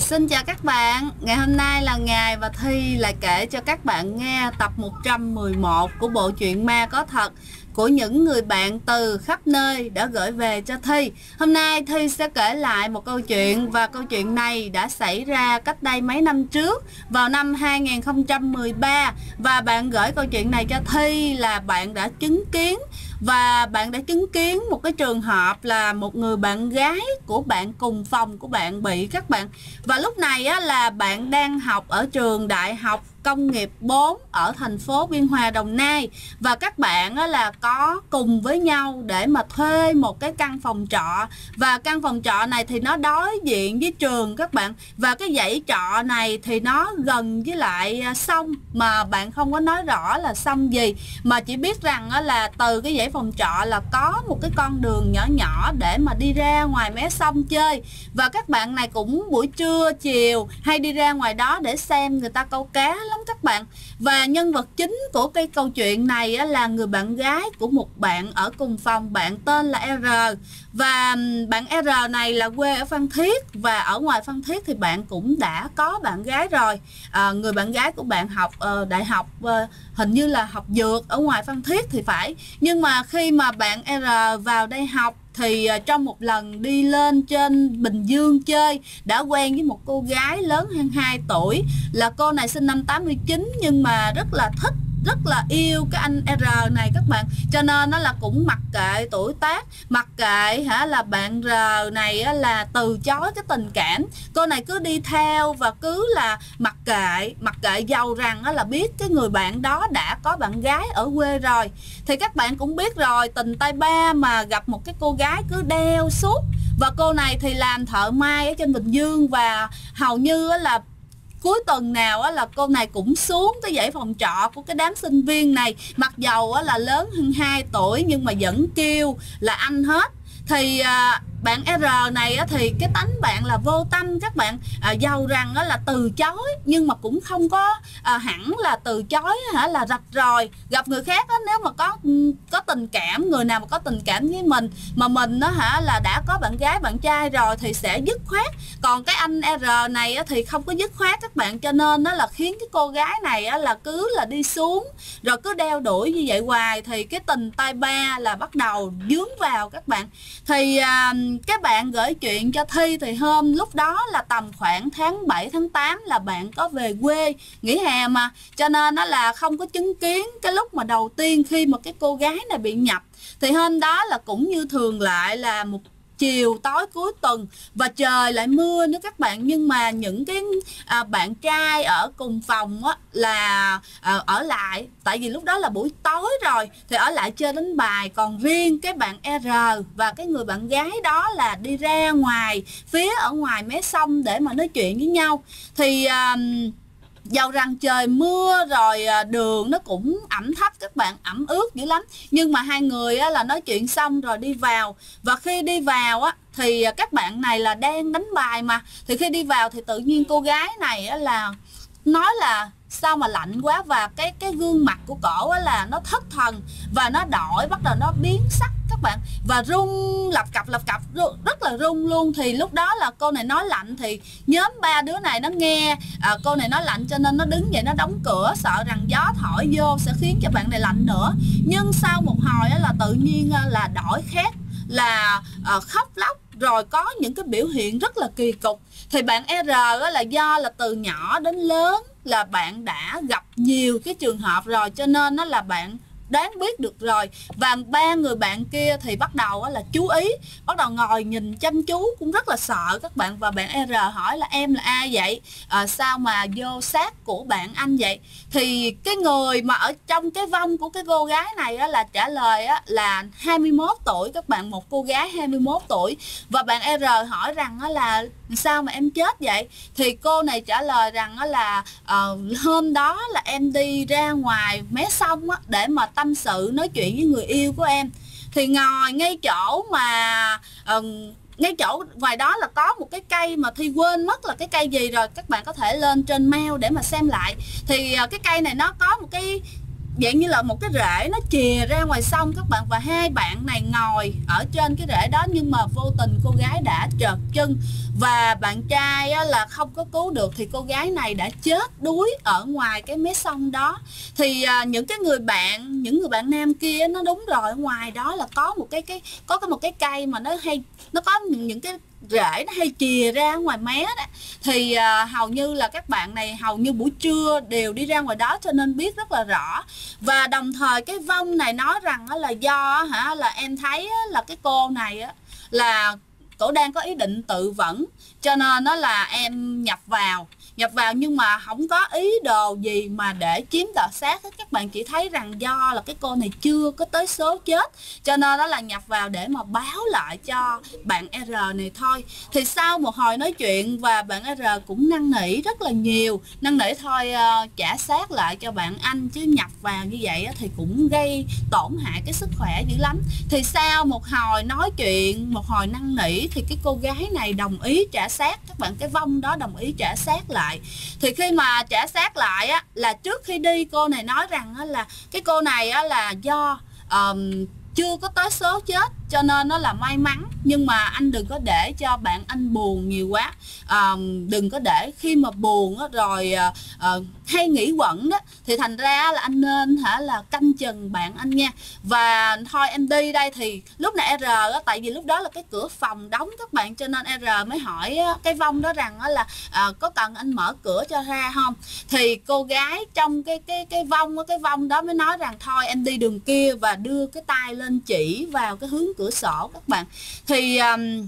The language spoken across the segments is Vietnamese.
Xin chào các bạn, ngày hôm nay là ngày và Thi lại kể cho các bạn nghe tập 111 của bộ truyện ma có thật của những người bạn từ khắp nơi đã gửi về cho Thi. Hôm nay Thi sẽ kể lại một câu chuyện và câu chuyện này đã xảy ra cách đây mấy năm trước, vào năm 2013, và bạn gửi câu chuyện này cho Thi là bạn đã chứng kiến một cái trường hợp là một người bạn gái của bạn cùng phòng của bạn bị các bạn. Và lúc này á, là bạn đang học ở trường Đại học Công nghiệp 4 ở thành phố Biên Hòa, Đồng Nai, và các bạn á, là có cùng với nhau để mà thuê một cái căn phòng trọ, và căn phòng trọ này thì nó đối diện với trường các bạn, và cái dãy trọ này thì nó gần với lại sông, mà bạn không có nói rõ là sông gì, mà chỉ biết rằng á, là từ cái dãy phòng trọ là có một cái con đường nhỏ nhỏ để mà đi ra ngoài mé sông chơi. Và các bạn này cũng buổi trưa chiều hay đi ra ngoài đó để xem người ta câu cá lắm các bạn. Và nhân vật chính của cái câu chuyện này á, là người bạn gái của một bạn ở cùng phòng, bạn tên là R. Và bạn R này là quê ở Phan Thiết, và ở ngoài Phan Thiết thì bạn cũng đã có bạn gái rồi. Người bạn gái của bạn học đại học, hình như là học dược ở ngoài Phan Thiết thì phải. Nhưng mà khi mà bạn R vào đây học thì trong một lần đi lên trên Bình Dương chơi, đã quen với một cô gái lớn hơn 2 tuổi. Là cô này sinh năm 89 nhưng mà rất là thích, rất là yêu cái anh R này các bạn, cho nên nó là cũng mặc kệ tuổi tác, mặc kệ là bạn R này là từ chối cái tình cảm. Cô này cứ đi theo và cứ là mặc kệ dầu rằng là biết cái người bạn đó đã có bạn gái ở quê rồi. Thì các bạn cũng biết rồi, tình tay ba mà gặp một cái cô gái cứ đeo suốt. Và cô này thì làm thợ may ở trên Bình Dương, và hầu như là cuối tuần nào là cô này cũng xuống cái dãy phòng trọ của cái đám sinh viên này, mặc dầu là lớn hơn 2 tuổi nhưng mà vẫn kêu là anh hết. Thì bạn R này thì cái tánh bạn là vô tâm các bạn, dầu rằng là từ chối nhưng mà cũng không có hẳn là từ chối là rạch ròi. Gặp người khác nếu mà có tình cảm, người nào mà có tình cảm với mình mà mình là đã có bạn gái bạn trai rồi thì sẽ dứt khoát. Còn cái anh R này thì không có dứt khoát các bạn, cho nên nó là khiến cái cô gái này là cứ là đi xuống rồi cứ đeo đuổi như vậy hoài, thì cái tình tay ba là bắt đầu dướng vào các bạn. Thì các bạn gửi chuyện cho Thi thì lúc đó là tầm khoảng tháng 7 tháng 8 là bạn có về quê nghỉ hè mà, cho nên nó là không có chứng kiến cái lúc mà đầu tiên khi mà cái cô gái này bị nhập. Thì hôm đó là cũng như thường lại là một chiều tối cuối tuần và trời lại mưa nữa các bạn, nhưng mà những cái bạn trai ở cùng phòng là ở lại, tại vì lúc đó là buổi tối rồi thì ở lại chơi đánh bài, còn riêng cái bạn R và cái người bạn gái đó là đi ra ngoài phía ở ngoài mé sông để mà nói chuyện với nhau. Thì dầu rằng trời mưa rồi đường nó cũng ẩm thấp các bạn, ẩm ướt dữ lắm, nhưng mà hai người là nói chuyện xong rồi đi vào. Và khi đi vào thì các bạn này là đang đánh bài mà, thì khi đi vào thì tự nhiên cô gái này là nói là sao mà lạnh quá, và cái gương mặt của cổ là nó thất thần và nó đổi, bắt đầu nó biến sắc các bạn, và rung lập cập rất là rung luôn. Thì lúc đó là cô này nói lạnh thì nhóm ba đứa này nó nghe cô này nói lạnh cho nên nó đứng dậy nó đóng cửa, sợ rằng gió thổi vô sẽ khiến cho bạn này lạnh nữa. Nhưng sau một hồi là tự nhiên là đổi khác, là khóc lóc rồi có những cái biểu hiện rất là kỳ cục. Thì bạn R là do là từ nhỏ đến lớn là bạn đã gặp nhiều cái trường hợp rồi, cho nên nó là bạn đoán biết được rồi. Và ba người bạn kia thì bắt đầu là chú ý, bắt đầu ngồi nhìn chăm chú, cũng rất là sợ các bạn. Và bạn R hỏi là em là ai vậy, sao mà vô sát của bạn anh vậy. Thì cái người mà ở trong cái vong của cái cô gái này là trả lời là 21 tuổi các bạn, một cô gái 21 tuổi. Và bạn R hỏi rằng là sao mà em chết vậy. Thì cô này trả lời rằng là hôm đó là em đi ra ngoài mé sông để mà tâm sự nói chuyện với người yêu của em. Thì ngồi ngay chỗ mà ngay chỗ ngoài đó là có một cái cây mà Thi quên mất là cái cây gì rồi, các bạn có thể lên trên mail để mà xem lại. Thì cái cây này nó có một cái dạng như là một cái rễ nó chìa ra ngoài sông các bạn, và hai bạn này ngồi ở trên cái rễ đó, nhưng mà vô tình cô gái đã trợt chân và bạn trai là không có cứu được, thì cô gái này đã chết đuối ở ngoài cái mé sông đó. Thì những người bạn nam kia nó đúng rồi, ở ngoài đó là có một cái cây mà nó có những cái rễ nó hay chìa ra ngoài mé đó. Thì hầu như là các bạn này hầu như buổi trưa đều đi ra ngoài đó, cho nên biết rất là rõ. Và đồng thời cái vong này nói rằng là do là em thấy là cái cô này là cổ đang có ý định tự vẫn, cho nên nó là em nhập vào nhưng mà không có ý đồ gì mà để chiếm đoạt xác hết. Các bạn chỉ thấy rằng do là cái cô này chưa có tới số chết, cho nên đó là nhập vào để mà báo lại cho bạn R này thôi. Thì sau một hồi nói chuyện và bạn R cũng năn nỉ rất là nhiều, năn nỉ thôi trả xác lại cho bạn anh, chứ nhập vào như vậy thì cũng gây tổn hại cái sức khỏe dữ lắm. Thì sau một hồi nói chuyện, một hồi năn nỉ, thì cái cô gái này đồng ý trả xác các bạn, cái vong đó đồng ý trả xác lại. Thì khi mà trả xác lại là trước khi đi cô này nói rằng là cái cô này là do chưa có tới số chết, cho nên nó là may mắn, nhưng mà anh đừng có để cho bạn anh buồn nhiều quá. Đừng có để khi mà buồn rồi hay nghĩ quẩn đó, thì thành ra là anh nên là canh chừng bạn anh nha. Và thôi em đi đây. Thì lúc này R tại vì lúc đó là cái cửa phòng đóng các bạn, cho nên R mới hỏi cái vong đó rằng là có cần anh mở cửa cho ra không. Thì cô gái trong cái vong đó mới nói rằng thôi em đi đường kia, và đưa cái tay lên chỉ vào cái hướng cửa sổ các bạn. Thì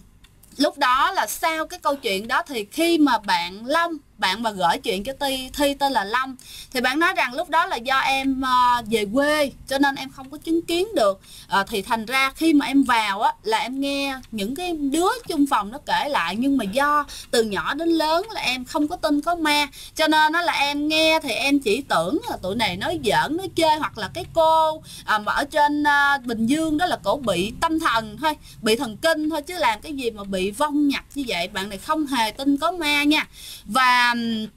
lúc đó là sau cái câu chuyện đó, thì khi mà bạn Long, bạn mà gửi chuyện cho Thi tên là Long, thì bạn nói rằng lúc đó là do em về quê cho nên em không có chứng kiến được. Thì thành ra khi mà em vào là em nghe những cái đứa chung phòng nó kể lại, nhưng mà do từ nhỏ đến lớn là em không có tin có ma, cho nên là em nghe thì em chỉ tưởng là tụi này nói giỡn nói chơi, hoặc là cái cô mà ở trên Bình Dương đó là cổ bị tâm thần thôi, bị thần kinh thôi, chứ làm cái gì mà bị vong nhập như vậy. Bạn này không hề tin có ma nha. Và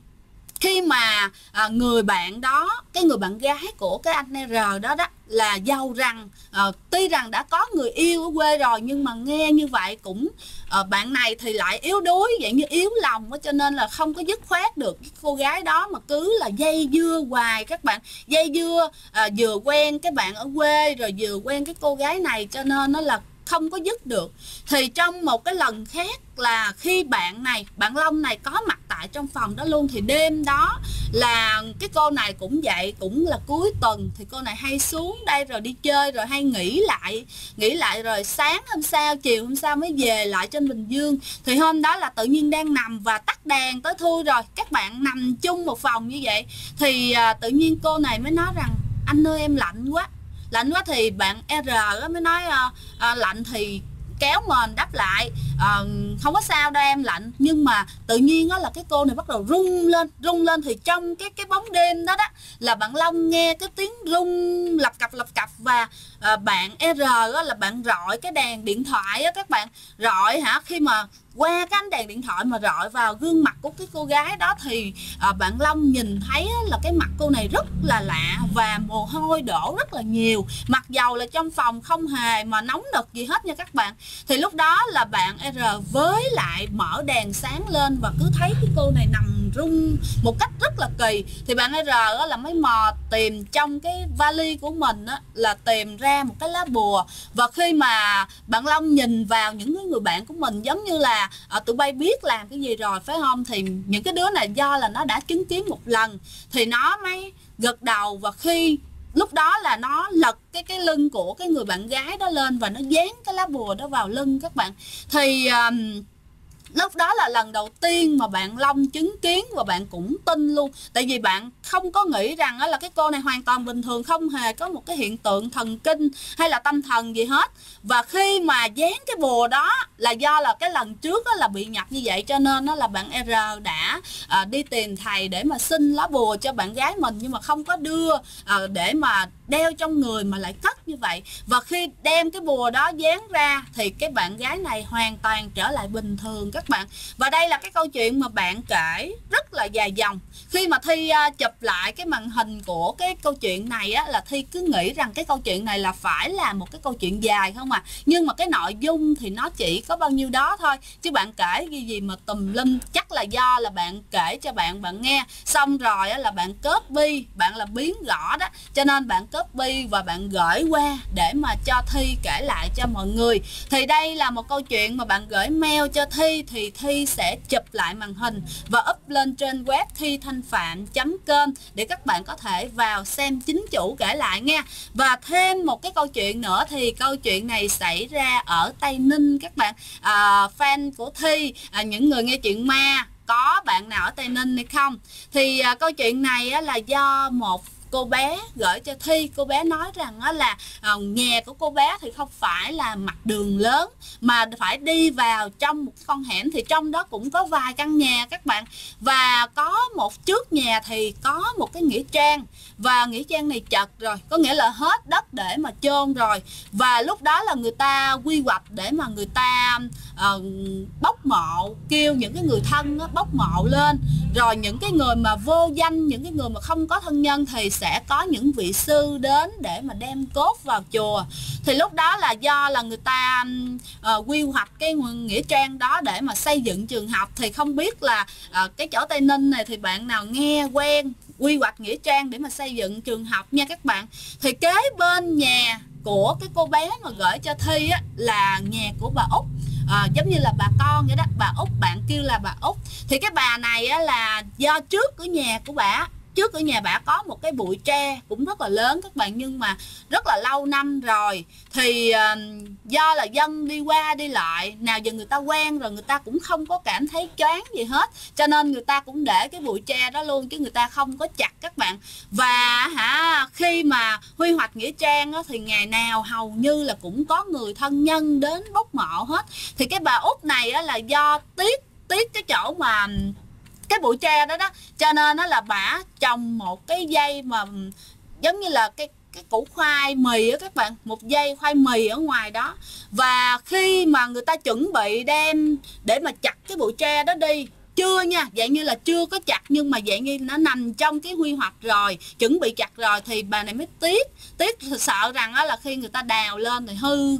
khi mà người bạn đó, cái người bạn gái của cái anh R đó là dâu rằng tuy rằng đã có người yêu ở quê rồi, nhưng mà nghe như vậy cũng bạn này thì lại yếu đuối, dạng như yếu lòng đó, cho nên là không có dứt khoát được cái cô gái đó, mà cứ là dây dưa hoài các bạn. Dây dưa vừa quen cái bạn ở quê rồi vừa quen cái cô gái này, cho nên nó là không có dứt được. Thì trong một cái lần khác là khi bạn Long này có mặt tại trong phòng đó luôn, thì đêm đó là cái cô này cũng vậy, cũng là cuối tuần thì cô này hay xuống đây rồi đi chơi, rồi hay nghỉ lại rồi sáng hôm sau, chiều hôm sau mới về lại trên Bình Dương. Thì hôm đó là tự nhiên đang nằm và tắt đèn tới thui rồi, các bạn nằm chung một phòng như vậy, thì tự nhiên cô này mới nói rằng anh ơi em lạnh quá. Thì bạn R mới nói lạnh thì kéo mền đắp lại, không có sao đâu em, lạnh. Nhưng mà tự nhiên là cái cô này bắt đầu rung lên. Thì trong cái bóng đêm đó là bạn Long nghe cái tiếng rung lập cập. Và bạn R là bạn rọi cái đèn điện thoại các bạn, rọi khi mà qua cái ánh đèn điện thoại mà rọi vào gương mặt của cái cô gái đó, thì bạn Long nhìn thấy là cái mặt cô này rất là lạ và mồ hôi đổ rất là nhiều, mặc dầu là trong phòng không hề mà nóng nực gì hết nha các bạn. Thì lúc đó là bạn R với lại mở đèn sáng lên và cứ thấy cái cô này nằm rung một cách rất là kỳ. Thì bạn R là mới mò tìm trong cái vali của mình là tìm ra một cái lá bùa. Và khi mà bạn Long nhìn vào những người bạn của mình, giống như là tụi bay biết làm cái gì rồi phải không, thì những cái đứa này do là nó đã chứng kiến một lần thì nó mới gật đầu. Và khi lúc đó là nó lật cái lưng của cái người bạn gái đó lên và nó dán cái lá bùa đó vào lưng các bạn. Thì lúc đó là lần đầu tiên mà bạn Long chứng kiến và bạn cũng tin luôn. Tại vì bạn không có nghĩ rằng là cái cô này hoàn toàn bình thường, không hề có một cái hiện tượng thần kinh hay là tâm thần gì hết. Và khi mà dán cái bùa đó là do là cái lần trước là bị nhập như vậy, cho nên là bạn R đã đi tìm thầy để mà xin lá bùa cho bạn gái mình, nhưng mà không có đưa để mà đeo trong người mà lại cất như vậy. Và khi đem cái bùa đó dán ra thì cái bạn gái này hoàn toàn trở lại bình thường các các bạn. Và đây là cái câu chuyện mà bạn kể rất là dài dòng. Khi mà Thi chụp lại cái màn hình của cái câu chuyện này á, là Thi cứ nghĩ rằng cái câu chuyện này là phải là một cái câu chuyện dài không à. Nhưng mà cái nội dung thì nó chỉ có bao nhiêu đó thôi. Chứ bạn kể cái gì mà tùm lum, chắc là do là bạn kể cho bạn nghe. Xong rồi á, là bạn copy, bạn là biến gõ đó. Cho nên bạn copy và bạn gửi qua để mà cho Thi kể lại cho mọi người. Thì đây là một câu chuyện mà bạn gửi mail cho Thi, thì Thi sẽ chụp lại màn hình và up lên trên web thithanhpham.com để các bạn có thể vào xem chính chủ kể lại nha. Và thêm một cái câu chuyện nữa, thì câu chuyện này xảy ra ở Tây Ninh các bạn. Fan của Thi, những người nghe chuyện ma, có bạn nào ở Tây Ninh hay không? Thì câu chuyện này á, là do một cô bé gửi cho Thi. Cô bé nói rằng là nhà của cô bé thì không phải là mặt đường lớn mà phải đi vào trong một con hẻm, thì trong đó cũng có vài căn nhà các bạn. Và có một trước nhà thì có một cái nghĩa trang, và nghĩa trang này chật rồi, có nghĩa là hết đất để mà chôn rồi. Và lúc đó là người ta quy hoạch để mà người ta bốc mộ, kêu những cái người thân đó, bốc mộ lên. Rồi những cái người mà vô danh, những cái người mà không có thân nhân thì sẽ có những vị sư đến để mà đem cốt vào chùa. Thì lúc đó là do là người ta quy hoạch cái nghĩa trang đó để mà xây dựng trường học. Thì không biết là cái chỗ Tây Ninh này thì bạn nào nghe quen quy hoạch nghĩa trang để mà xây dựng trường học nha các bạn. Thì kế bên nhà của cái cô bé mà gửi cho Thi á, là nhà của bà Út. Giống như là bà con vậy đó, bà Út, bạn kêu là bà Út. Thì cái bà này á, là do trước ở nhà của bà, trước ở nhà bà có một cái bụi tre cũng rất là lớn các bạn, nhưng mà rất là lâu năm rồi. Thì do là dân đi qua đi lại, nào giờ người ta quen rồi, người ta cũng không có cảm thấy choáng gì hết, cho nên người ta cũng để cái bụi tre đó luôn, chứ người ta không có chặt các bạn. Và khi mà quy hoạch nghĩa trang á, thì ngày nào hầu như là cũng có người thân nhân đến bốc mộ hết. Thì cái bà Út này á, là do tiếc cái chỗ mà cái bụi tre đó đó, cho nên nó là bả trồng một cái dây mà giống như là cái củ khoai mì á các bạn, một dây khoai mì ở ngoài đó. Và khi mà người ta chuẩn bị đem để mà chặt cái bụi tre đó đi, chưa nha, dạng như là chưa có chặt, nhưng mà dạng như nó nằm trong cái quy hoạch rồi, chuẩn bị chặt rồi, thì bà này mới tiếc sợ rằng là khi người ta đào lên thì hư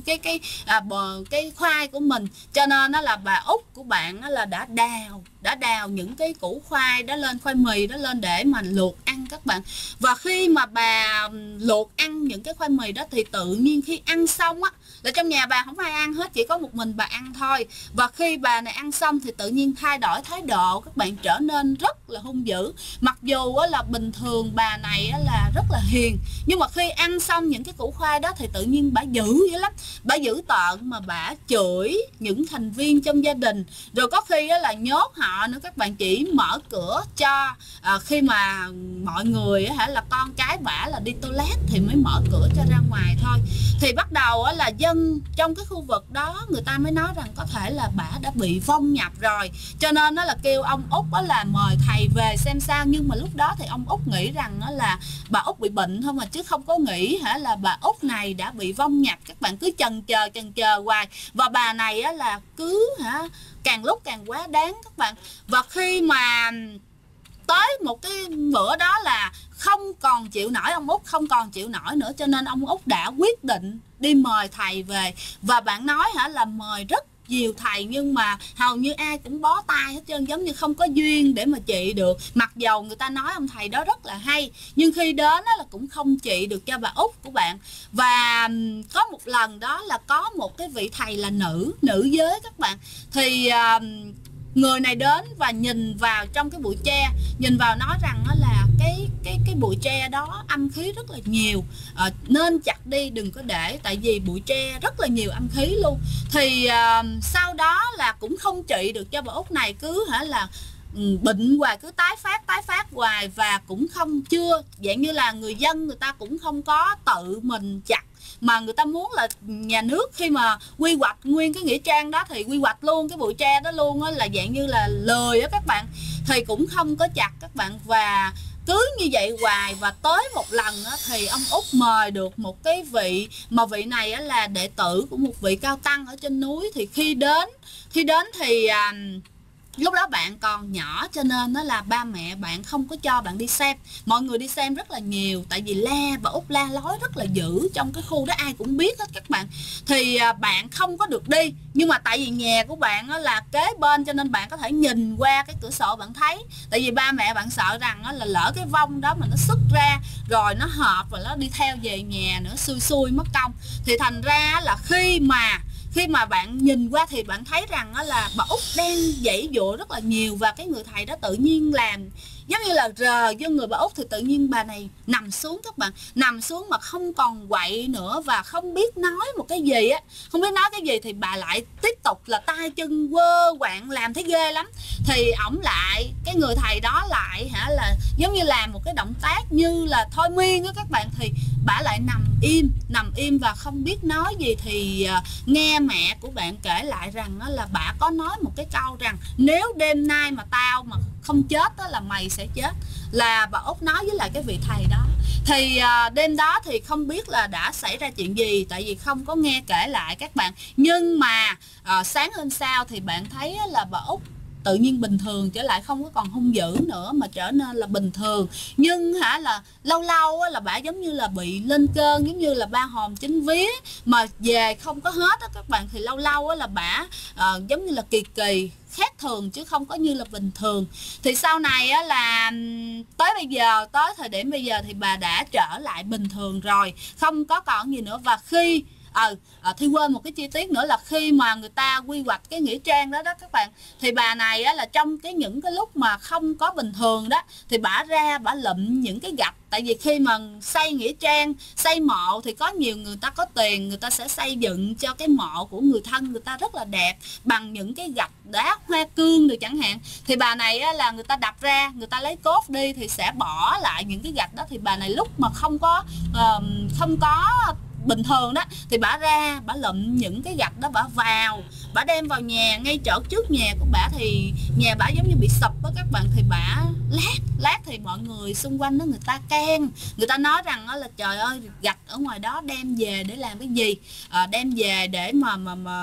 cái khoai của mình. Cho nên là bà Út của bạn là đã đào những cái củ khoai đó lên, khoai mì đó lên để mà luộc ăn các bạn. Và khi mà bà luộc ăn những cái khoai mì đó thì tự nhiên khi ăn xong á, là trong nhà bà không ai ăn hết, chỉ có một mình bà ăn thôi. Và khi bà này ăn xong thì tự nhiên thay đổi thái độ các bạn, trở nên rất là hung dữ. Mặc dù là bình thường bà này là rất là hiền, nhưng mà khi ăn xong những cái củ khoai đó thì tự nhiên bà dữ dữ lắm. Bà dữ tợn mà bà chửi những thành viên trong gia đình, rồi có khi là nhốt họ nữa các bạn, chỉ mở cửa cho khi mà mọi người là con cái bả là đi toilet thì mới mở cửa cho ra ngoài thôi. Thì bắt đầu là dân trong cái khu vực đó người ta mới nói rằng có thể là bả đã bị vong nhập rồi, cho nên nó là kêu ông Út là mời thầy về xem sao. Nhưng mà lúc đó thì ông Út nghĩ rằng là bà Út bị bệnh thôi mà, chứ không có nghĩ là bà Út này đã bị vong nhập. Các bạn cứ chần chờ hoài, và bà này là cứ càng lúc càng quá đáng các bạn. Và khi mà tới một cái bữa đó là không còn chịu nổi, ông Út không còn chịu nổi nữa, cho nên ông Út đã quyết định đi mời thầy về. Và bạn nói là mời rất nhiều thầy, nhưng mà hầu như ai cũng bó tay hết trơn, giống như không có duyên để mà trị được. Mặc dầu người ta nói ông thầy đó rất là hay, nhưng khi đến là cũng không trị được cho bà Út của bạn. Và có một lần đó là có một cái vị thầy là nữ giới các bạn. Thì người này đến và nhìn vào trong cái bụi tre, nhìn vào nói rằng là cái bụi tre đó âm khí rất là nhiều, nên chặt đi, đừng có để, tại vì bụi tre rất là nhiều âm khí luôn. Thì sau đó là cũng không trị được cho bà Út này, cứ là bệnh hoài, cứ tái phát hoài. Và cũng không chưa dạng như là người dân người ta cũng không có tự mình chặt mà người ta muốn là nhà nước khi mà quy hoạch nguyên cái nghĩa trang đó thì quy hoạch luôn cái bụi tre đó luôn á, là dạng như là lời á các bạn, thì cũng không có chặt các bạn. Và cứ như vậy hoài, và tới một lần á, thì ông Út mời được một cái vị, mà vị này á, là đệ tử của một vị cao tăng ở trên núi. Thì khi đến thì lúc đó bạn còn nhỏ, cho nên nó là ba mẹ bạn không có cho bạn đi xem. Mọi người đi xem rất là nhiều, tại vì bà Út la lối rất là dữ, trong cái khu đó ai cũng biết hết các bạn. Thì bạn không có được đi, nhưng mà tại vì nhà của bạn là kế bên, cho nên bạn có thể nhìn qua cái cửa sổ bạn thấy. Tại vì ba mẹ bạn sợ rằng là lỡ cái vong đó mà nó xuất ra rồi nó hợp và nó đi theo về nhà nữa, xui xui mất công. Thì thành ra là khi mà bạn nhìn qua thì bạn thấy rằng là bà Út đang giãy giụa rất là nhiều, và cái người thầy đó tự nhiên làm giống như là rờ vô người bà Út, thì tự nhiên bà này nằm xuống các bạn, nằm xuống mà không còn quậy nữa, và không biết nói một cái gì á, không biết nói cái gì. Thì bà lại tiếp tục là tay chân quơ quạng làm thấy ghê lắm. Thì ổng lại, cái người thầy đó lại là giống như làm một cái động tác như là thôi miên á các bạn. Thì bà lại nằm im và không biết nói gì. Thì nghe mẹ của bạn kể lại rằng là bà có nói một cái câu rằng nếu đêm nay mà tao mà không chết đó là mày sẽ chết, là bà Út nói với lại cái vị thầy đó. Thì đêm đó thì không biết là đã xảy ra chuyện gì, tại vì không có nghe kể lại các bạn. Nhưng mà sáng hôm sau thì bạn thấy là bà Út tự nhiên bình thường trở lại, không có còn hung dữ nữa mà trở nên là bình thường. Nhưng là lâu lâu là bà giống như là bị lên cơn, giống như là ba hồn chính vía mà về không có hết đó các bạn. Thì lâu lâu là bà giống như là kỳ khác thường chứ không có như là bình thường. Thì sau này là tới thời điểm bây giờ thì bà đã trở lại bình thường rồi, không có còn gì nữa. Và khi Thi quên một cái chi tiết nữa là khi mà người ta quy hoạch cái nghĩa trang đó các bạn, thì bà này là trong những cái lúc mà không có bình thường đó, thì bả ra bả lụm những cái gạch. Tại vì khi mà xây nghĩa trang, xây mộ thì có nhiều người ta có tiền, người ta sẽ xây dựng cho cái mộ của người thân người ta rất là đẹp bằng những cái gạch đá hoa cương được chẳng hạn. Thì bà này là người ta đập ra, người ta lấy cốt đi thì sẽ bỏ lại những cái gạch đó. Thì bà này lúc mà không có bình thường đó thì bả ra bả lụm những cái gạch đó, bả đem vào nhà. Ngay chỗ trước nhà của bả thì nhà bả giống như bị sụp đó các bạn. Thì bả lát thì mọi người xung quanh đó người ta can, người ta nói rằng là trời ơi, gạch ở ngoài đó đem về để làm cái gì, đem về để mà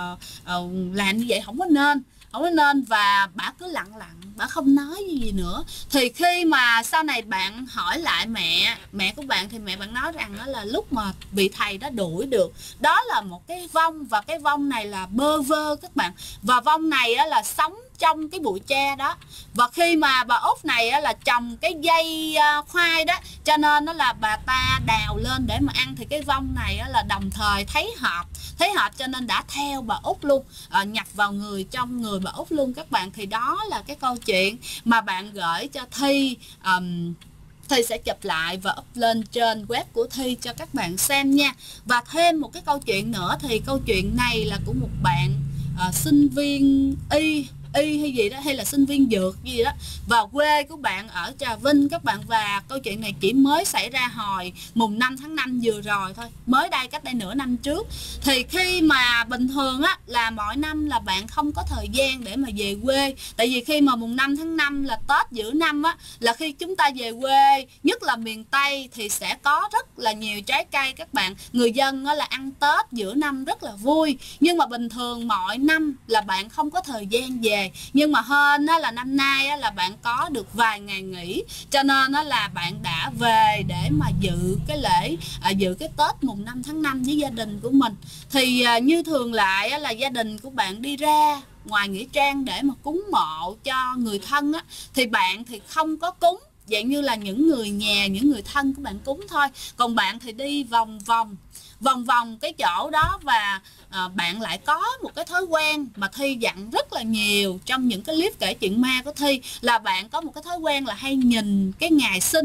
làm như vậy không có nên. Và bả cứ lặng bả không nói gì nữa. Thì khi mà sau này bạn hỏi lại mẹ của bạn thì mẹ bạn nói rằng đó là lúc mà vị thầy đó đuổi được, đó là một cái vong, và cái vong này là bơ vơ các bạn. Và vong này là sống trong cái bụi tre đó. Và khi mà bà Út này là trồng cái dây khoai đó, cho nên nó là bà ta đào lên để mà ăn. Thì cái vong này là đồng thời thấy hợp cho nên đã theo bà Út luôn, nhập vào trong người bà Út luôn các bạn. Thì đó là cái câu chuyện mà bạn gửi cho Thi. Thi sẽ chụp lại và up lên trên web của Thi cho các bạn xem nha. Và thêm một cái câu chuyện nữa, thì câu chuyện này là của một bạn sinh viên y hay gì đó, hay là sinh viên dược gì đó, và quê của bạn ở Trà Vinh các bạn. Và câu chuyện này chỉ mới xảy ra hồi mùng 5 tháng 5 vừa rồi thôi, mới đây, cách đây nửa năm trước. Thì khi mà bình thường là mỗi năm là bạn không có thời gian để mà về quê, tại vì khi mà mùng 5 tháng 5 là Tết giữa năm là khi chúng ta về quê, nhất là miền Tây thì sẽ có rất là nhiều trái cây các bạn. Người dân là ăn Tết giữa năm rất là vui, nhưng mà bình thường mọi năm là bạn không có thời gian về. Nhưng mà hên là năm nay là bạn có được vài ngày nghỉ, cho nên là bạn đã về để mà dự cái lễ, dự cái Tết mùng 5 tháng 5 với gia đình của mình. Thì như thường lại là gia đình của bạn đi ra ngoài nghĩa trang để mà cúng mộ cho người thân thì bạn thì không có cúng, dạng như là những người nhà, những người thân của bạn cúng thôi. Còn bạn thì đi vòng vòng cái chỗ đó. Và bạn lại có một cái thói quen mà Thi dặn rất là nhiều trong những cái clip kể chuyện ma của Thi, là bạn có một cái thói quen là hay nhìn cái ngày sinh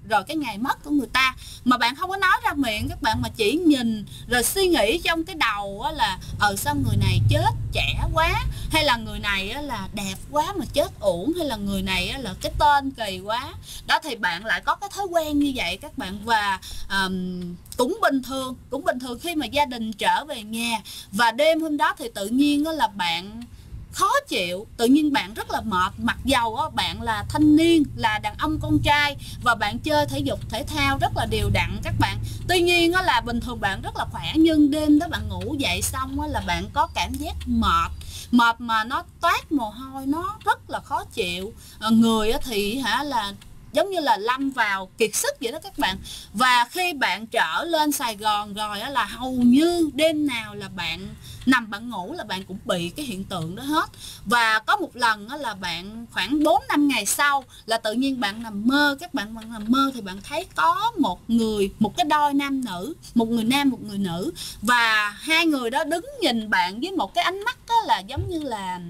rồi cái ngày mất của người ta, mà bạn không có nói ra miệng các bạn, mà chỉ nhìn rồi suy nghĩ trong cái đầu là sao người này chết trẻ quá, hay là người này là đẹp quá mà chết uổng, hay là người này là cái tên kỳ quá đó, thì bạn lại có cái thói quen như vậy các bạn. Và cũng bình thường khi mà gia đình trở về nhà và đêm hôm đó thì tự nhiên là bạn khó chịu, tự nhiên bạn rất là mệt, mặc dầu bạn là thanh niên, là đàn ông con trai và bạn chơi thể dục thể thao rất là đều đặn các bạn. Tuy nhiên là bình thường bạn rất là khỏe, nhưng đêm đó bạn ngủ dậy xong là bạn có cảm giác mệt mà nó toát mồ hôi, nó rất là khó chịu. Người thì là giống như là lâm vào kiệt sức vậy đó các bạn. Và khi bạn trở lên Sài Gòn rồi là hầu như đêm nào là bạn nằm bạn ngủ là bạn cũng bị cái hiện tượng đó hết. Và có một lần là bạn khoảng 4-5 ngày sau là tự nhiên bạn nằm mơ, các bạn nằm mơ thì bạn thấy có một cái đôi nam nữ, một người nam một người nữ, và hai người đó đứng nhìn bạn với một cái ánh mắt đó là giống như là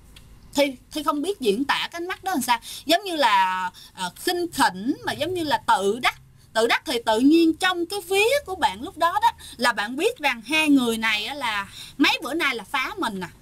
thì không biết diễn tả cái ánh mắt đó làm sao, giống như là khinh khỉnh, mà giống như là tự đắc thì tự nhiên trong cái vía của bạn lúc đó là bạn biết rằng hai người này là mấy bữa nay là phá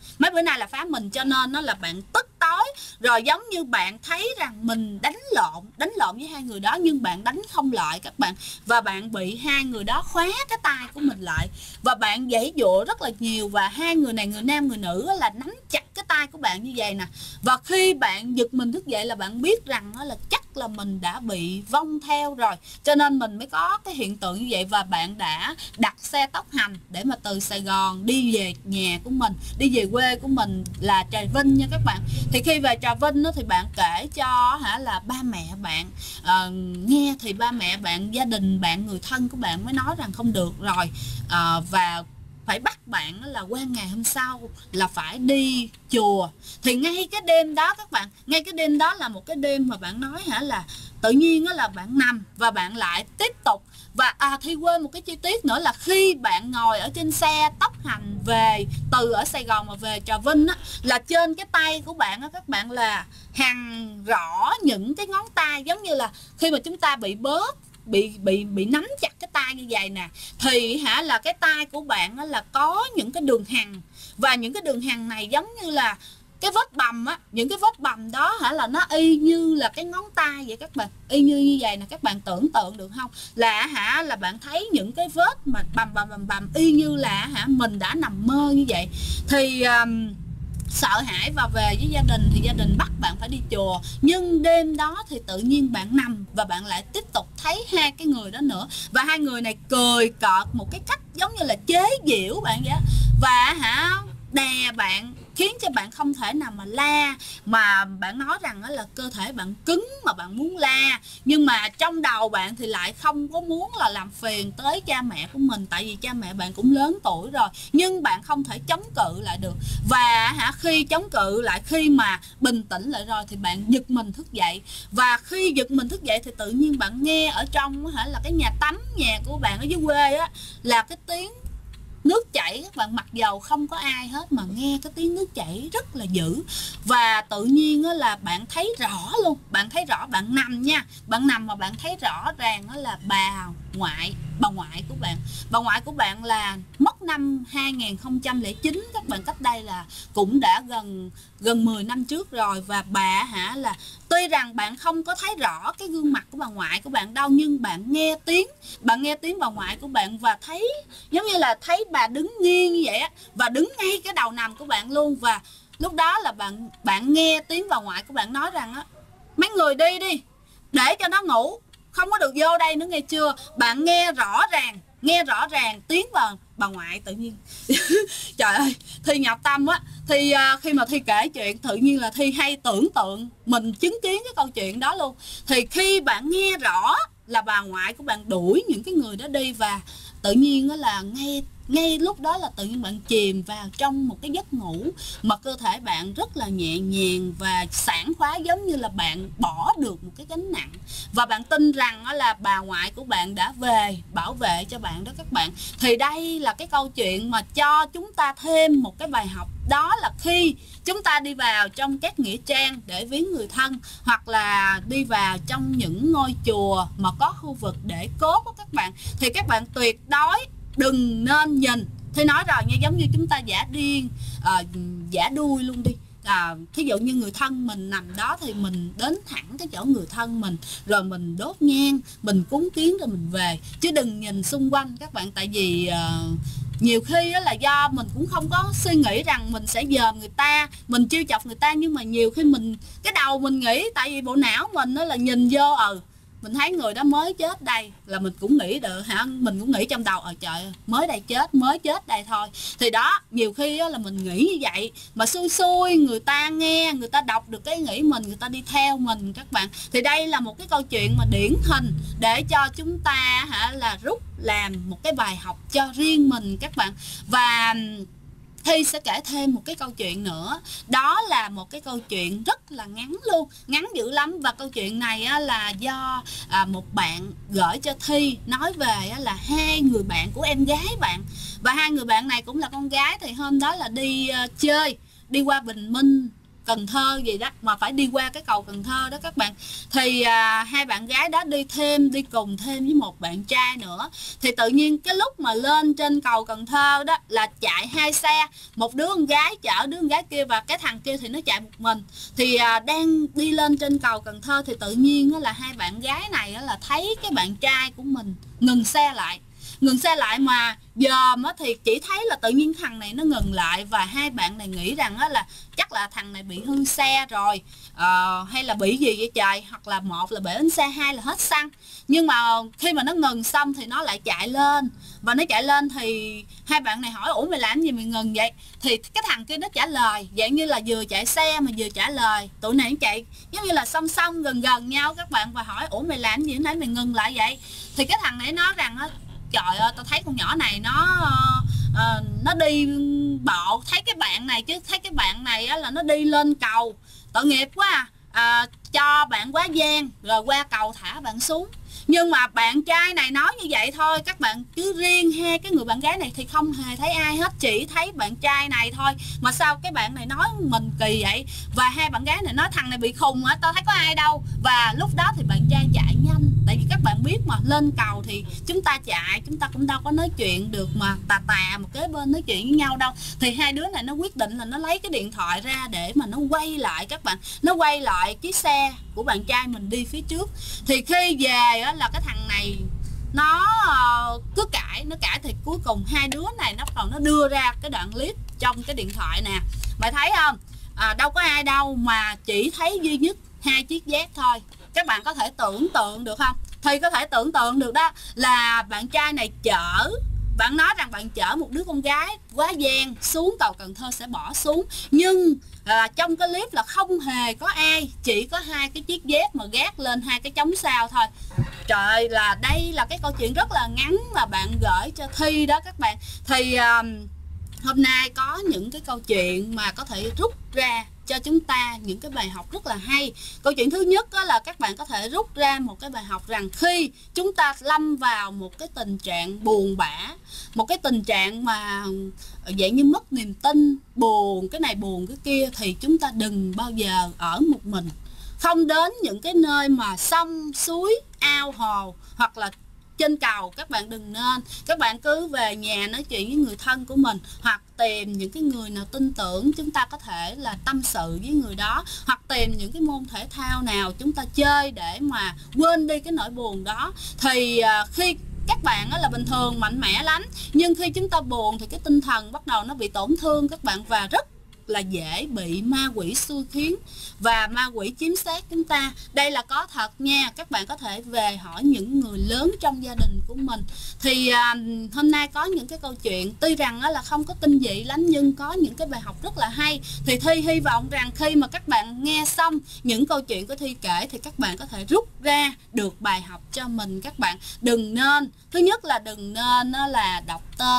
mình, cho nên là bạn tức tối, rồi giống như bạn thấy rằng mình đánh lộn với hai người đó, nhưng bạn đánh không lại các bạn, và bạn bị hai người đó khóa cái tay của mình lại, và bạn giãy giụa rất là nhiều, và hai người này, người nam người nữ là nắm chặt cái tay của bạn như vậy nè. Và khi bạn giật mình thức dậy là bạn biết rằng là chắc là mình đã bị vong theo rồi, cho nên mình mới có cái hiện tượng như vậy. Và bạn đã đặt xe tốc hành để mà từ Sài Gòn đi về nhà của mình, đi về quê của mình là Trà Vinh nha các bạn. Thì khi về Trà Vinh thì bạn kể cho là ba mẹ bạn nghe, thì ba mẹ bạn, gia đình bạn, người thân của bạn mới nói rằng không được rồi, và phải bắt bạn là qua ngày hôm sau là phải đi chùa. Thì ngay cái đêm đó các bạn, ngay cái đêm đó là một cái đêm mà bạn nói là tự nhiên là bạn nằm và bạn lại tiếp tục. Và thì quên một cái chi tiết nữa là khi bạn ngồi ở trên xe tốc hành về từ ở Sài Gòn mà về Trà Vinh là trên cái tay của bạn các bạn là hằn rõ những cái ngón tay, giống như là khi mà chúng ta bị bóp, bị nắm chặt cái tay như vậy nè, thì là cái tay của bạn là có những cái đường hằn, và những cái đường hằn này giống như là cái vết bầm những cái vết bầm đó là nó y như là cái ngón tay vậy các bạn, y như vậy nè, các bạn tưởng tượng được không, là bạn thấy những cái vết mà bầm y như là mình đã nằm mơ như vậy. Thì sợ hãi và về với gia đình, thì gia đình bắt bạn phải đi chùa. Nhưng đêm đó thì tự nhiên bạn nằm và bạn lại tiếp tục thấy hai cái người đó nữa, và hai người này cười cợt một cái cách giống như là chế giễu bạn vậy, và đè bạn, khiến cho bạn không thể nào mà la, mà bạn nói rằng là cơ thể bạn cứng mà bạn muốn la, nhưng mà trong đầu bạn thì lại không có muốn là làm phiền tới cha mẹ của mình, tại vì cha mẹ bạn cũng lớn tuổi rồi, nhưng bạn không thể chống cự lại được. Và khi chống cự lại, khi mà bình tĩnh lại rồi thì bạn giật mình thức dậy, và khi giật mình thức dậy thì tự nhiên bạn nghe ở trong là cái nhà tắm nhà của bạn ở dưới quê là cái tiếng nước chảy các bạn, mặc dầu không có ai hết mà nghe cái tiếng nước chảy rất là dữ. Và tự nhiên là bạn thấy rõ luôn, bạn thấy rõ, bạn nằm nha, bạn nằm mà bạn thấy rõ ràng là bà ngoại của bạn là mất năm 2009 các bạn, cách đây là cũng đã gần 10 năm trước rồi. Và bà là tuy rằng bạn không có thấy rõ cái gương mặt của bà ngoại của bạn đâu, nhưng bạn nghe tiếng bà ngoại của bạn, và thấy giống như là thấy bà đứng nghiêng như vậy và đứng ngay cái đầu nằm của bạn luôn. Và lúc đó là bạn nghe tiếng bà ngoại của bạn nói rằng mấy người đi để cho nó ngủ, không có được vô đây nữa nghe chưa. Bạn nghe rõ ràng tiếng bà ngoại tự nhiên trời ơi, Thi nhập tâm thì khi mà Thi kể chuyện tự nhiên là Thi hay tưởng tượng mình chứng kiến cái câu chuyện đó luôn. Thì khi bạn nghe rõ là bà ngoại của bạn đuổi những cái người đó đi, và tự nhiên là ngay lúc đó là tự nhiên bạn chìm vào trong một cái giấc ngủ mà cơ thể bạn rất là nhẹ nhàng và sảng khoái, giống như là bạn bỏ được một cái gánh nặng, và bạn tin rằng là bà ngoại của bạn đã về bảo vệ cho bạn đó các bạn. Thì đây là cái câu chuyện mà cho chúng ta thêm một cái bài học, đó là khi chúng ta đi vào trong các nghĩa trang để viếng người thân, hoặc là đi vào trong những ngôi chùa mà có khu vực để cốt của các bạn, thì các bạn tuyệt đối đừng nên nhìn. Thì nói rồi nha, giống như chúng ta giả điên, giả đuôi luôn đi. Thí dụ như người thân mình nằm đó thì mình đến thẳng cái chỗ người thân mình, rồi mình đốt nhang, mình cúng kiến rồi mình về, chứ đừng nhìn xung quanh các bạn. Tại vì nhiều khi là do mình cũng không có suy nghĩ rằng mình sẽ dòm người ta, mình trêu chọc người ta, nhưng mà nhiều khi mình, cái đầu mình nghĩ, tại vì bộ não mình là nhìn vô mình thấy người đó mới chết đây là mình cũng nghĩ được hả, mình cũng nghĩ trong đầu trời mới đây chết, mới chết đây thôi. Thì đó, nhiều khi là mình nghĩ như vậy mà xui xui người ta nghe, người ta đọc được cái nghĩ mình, người ta đi theo mình các bạn. Thì đây là một cái câu chuyện mà điển hình để cho chúng ta là rút làm một cái bài học cho riêng mình các bạn. Và Thi sẽ kể thêm một cái câu chuyện nữa, đó là một cái câu chuyện rất là ngắn luôn, ngắn dữ lắm. Và câu chuyện này là do một bạn gửi cho Thi, nói về là hai người bạn của em gái bạn. Và hai người bạn này cũng là con gái. Thì hôm đó là đi chơi, đi qua Bình Minh, Cần Thơ gì đó, mà phải đi qua cái cầu Cần Thơ đó các bạn. Thì hai bạn gái đó đi cùng thêm với một bạn trai nữa. Thì tự nhiên cái lúc mà lên trên cầu Cần Thơ đó là chạy hai xe, một đứa con gái chở đứa con gái kia, và cái thằng kia thì nó chạy một mình. Thì đang đi lên trên cầu Cần Thơ thì tự nhiên là hai bạn gái này là thấy cái bạn trai của mình ngừng xe lại mà dòm thì chỉ thấy là tự nhiên thằng này nó ngừng lại. Và hai bạn này nghĩ rằng là chắc là thằng này bị hư xe rồi, hay là bị gì vậy trời, hoặc là một là bể bánh xe, hai là hết xăng. Nhưng mà khi mà nó ngừng xong thì nó lại chạy lên, và nó chạy lên thì hai bạn này hỏi ủa mày làm gì mày ngừng vậy. Thì cái thằng kia nó trả lời dạng như là vừa chạy xe mà vừa trả lời. Tụi này nó chạy giống như là song song gần gần nhau các bạn, và hỏi ủa mày làm gì nãy mày ngừng lại vậy. Thì cái thằng này nói rằng trời ơi, tao thấy con nhỏ này nó đi bộ, thấy cái bạn này chứ, thấy cái bạn này là nó đi lên cầu, tội nghiệp quá cho bạn quá gian rồi qua cầu thả bạn xuống. Nhưng mà bạn trai này nói như vậy thôi các bạn, chứ riêng hai cái người bạn gái này thì không hề thấy ai hết, chỉ thấy bạn trai này thôi. Mà sao cái bạn này nói mình kỳ vậy. Và hai bạn gái này nói thằng này bị khùng hả, tao thấy có ai đâu. Và lúc đó thì bạn trai chạy nhanh, tại vì các bạn biết mà, lên cầu thì chúng ta chạy, chúng ta cũng đâu có nói chuyện được mà tà một kế bên nói chuyện với nhau đâu. Thì hai đứa này nó quyết định là nó lấy cái điện thoại ra để mà nó quay lại các bạn, nó quay lại chiếc xe của bạn trai mình đi phía trước. Thì khi về là cái thằng này nó cứ cãi thì cuối cùng hai đứa này nó đưa ra cái đoạn clip trong cái điện thoại nè, mày thấy không, đâu có ai đâu mà chỉ thấy duy nhất hai chiếc dép thôi. Các bạn có thể tưởng tượng được không? Thì có thể tưởng tượng được đó, là bạn trai này bạn nói rằng bạn chở một đứa con gái quá gian xuống cầu Cần Thơ sẽ bỏ xuống, nhưng trong cái clip là không hề có ai, chỉ có hai cái chiếc dép mà gác lên hai cái chóng sao thôi. Trời, là đây là cái câu chuyện rất là ngắn mà bạn gửi cho Thi đó các bạn. Thì hôm nay có những cái câu chuyện mà có thể rút ra cho chúng ta những cái bài học rất là hay. Câu chuyện thứ nhất đó là các bạn có thể rút ra một cái bài học rằng khi chúng ta lâm vào một cái tình trạng buồn bã, một cái tình trạng mà dạng như mất niềm tin, buồn cái này buồn cái kia, thì chúng ta đừng bao giờ ở một mình, không đến những cái nơi mà sông suối ao hồ hoặc là trên cầu. Các bạn đừng nên, các bạn cứ về nhà nói chuyện với người thân của mình, hoặc tìm những cái người nào tin tưởng chúng ta có thể là tâm sự với người đó, hoặc tìm những cái môn thể thao nào chúng ta chơi để mà quên đi cái nỗi buồn đó. Thì khi các bạn là bình thường mạnh mẽ lắm, nhưng khi chúng ta buồn thì cái tinh thần bắt đầu nó bị tổn thương các bạn, và rất là dễ bị ma quỷ xui khiến và ma quỷ chiếm xác chúng ta. Đây là có thật nha, các bạn có thể về hỏi những người lớn trong gia đình của mình. Thì hôm nay có những cái câu chuyện tuy rằng là không có tinh dị lắm, nhưng có những cái bài học rất là hay. Thì Thi hy vọng rằng khi mà các bạn nghe xong những câu chuyện của Thi kể thì các bạn có thể rút ra được bài học cho mình. Các bạn đừng nên, thứ nhất là đừng nên là đọc tên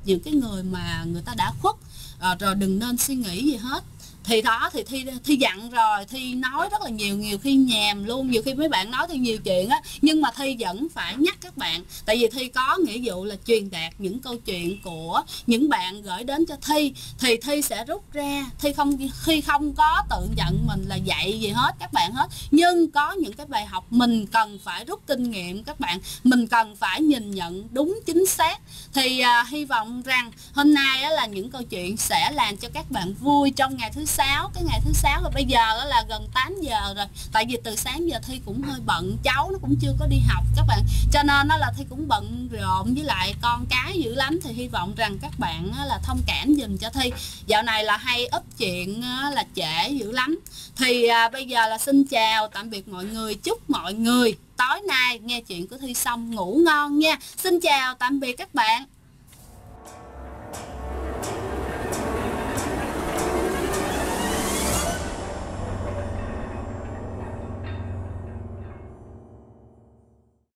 những cái người mà người ta đã khuất, rồi đừng nên suy nghĩ gì hết. Thì đó, thì Thi dặn rồi, Thi nói rất là nhiều khi nhàm luôn, nhiều khi mấy bạn nói Thi nhiều chuyện á, nhưng mà Thi vẫn phải nhắc các bạn, tại vì Thi có nghĩa vụ là truyền đạt những câu chuyện của những bạn gửi đến cho Thi, thì Thi sẽ rút ra. Thi không có tự nhận mình là dạy gì hết các bạn hết, nhưng có những cái bài học mình cần phải rút kinh nghiệm các bạn, mình cần phải nhìn nhận đúng chính xác. Thì hy vọng rằng hôm nay á, là những câu chuyện sẽ làm cho các bạn vui trong ngày thứ 6. Cái ngày thứ 6 rồi, bây giờ là gần 8 giờ rồi, tại vì từ sáng giờ Thi cũng hơi bận, cháu nó cũng chưa có đi học các bạn, cho nên nó là Thi cũng bận rộn với lại con cái dữ lắm. Thì hy vọng rằng các bạn là thông cảm dùm cho Thi, dạo này là hay up chuyện là trễ dữ lắm. Thì bây giờ là xin chào tạm biệt mọi người, chúc mọi người tối nay nghe chuyện của Thi xong ngủ ngon nha. Xin chào tạm biệt các bạn.